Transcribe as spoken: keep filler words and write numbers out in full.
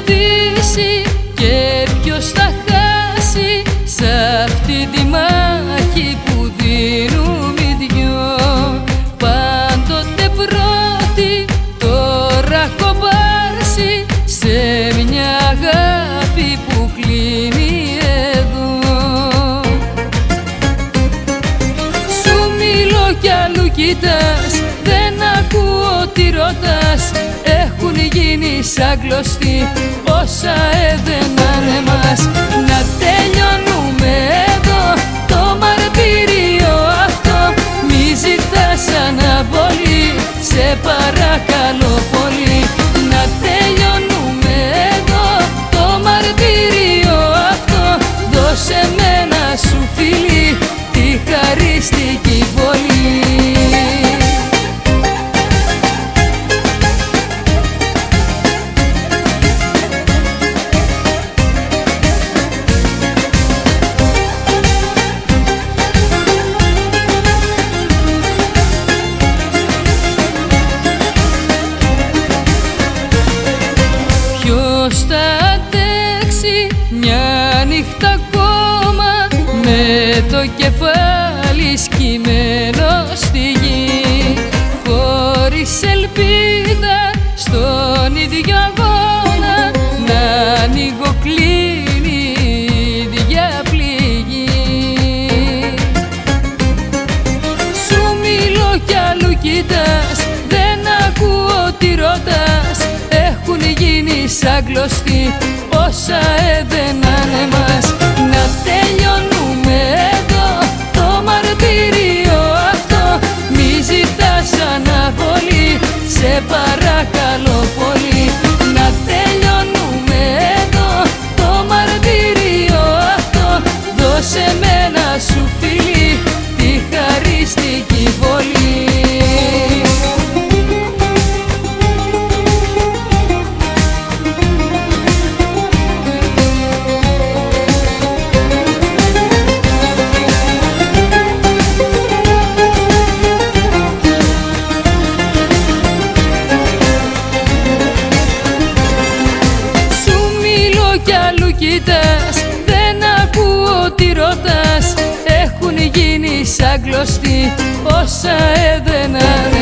κερδίσει και ποιος θα χάσει σ' αυτή τη μάχη που δίνουμε οι δυο. Πάντοτε πρώτη, τώρα κομπάρση σε μια αγάπη που κλείνει εδώ. Σου μιλώ κι αλλού κοιτάς, δεν ακούω τι ρωτάς. Έχουν γίνει σαν κλωστοί όσα έδαιναν εμάς. Να τελειώνουμε εδώ το μαρτύριο αυτό. Μη ζητάς αναβολή, σε παρακαλώ πολύ. Να τελειώνουμε εδώ το μαρτύριο αυτό. Δώσε με ένα σου φιλί, τη χαριστική βολή. Ποιος θα αντέξει μια νύχτα ακόμα με το κεφάλι σκυμμένο στη γη, χωρίς ελπίδα στον ίδιο αγώνα να ανοιγοκλίνει η ίδια πληγή. Σου μιλώ κι αλλού κοιτάς, δεν ακούω τι ρωτάς. Έχουν γίνει σαν κλωστοί όσα έδαιναν εμάς. Να τελειώνουμε εδώ το μαρτύριο αυτό. Μη ζητάς αναβολή, σε παρακαλώ πολύ. Να τελειώνουμε εδώ το μαρτύριο αυτό. Δώσε με ένα σου φιλί, τη χαριστική βολή. Κι αλλού κοιτάς, δεν ακούω τι ρωτάς. Έχουν γίνει σαν κλωστοί όσα έδαιναν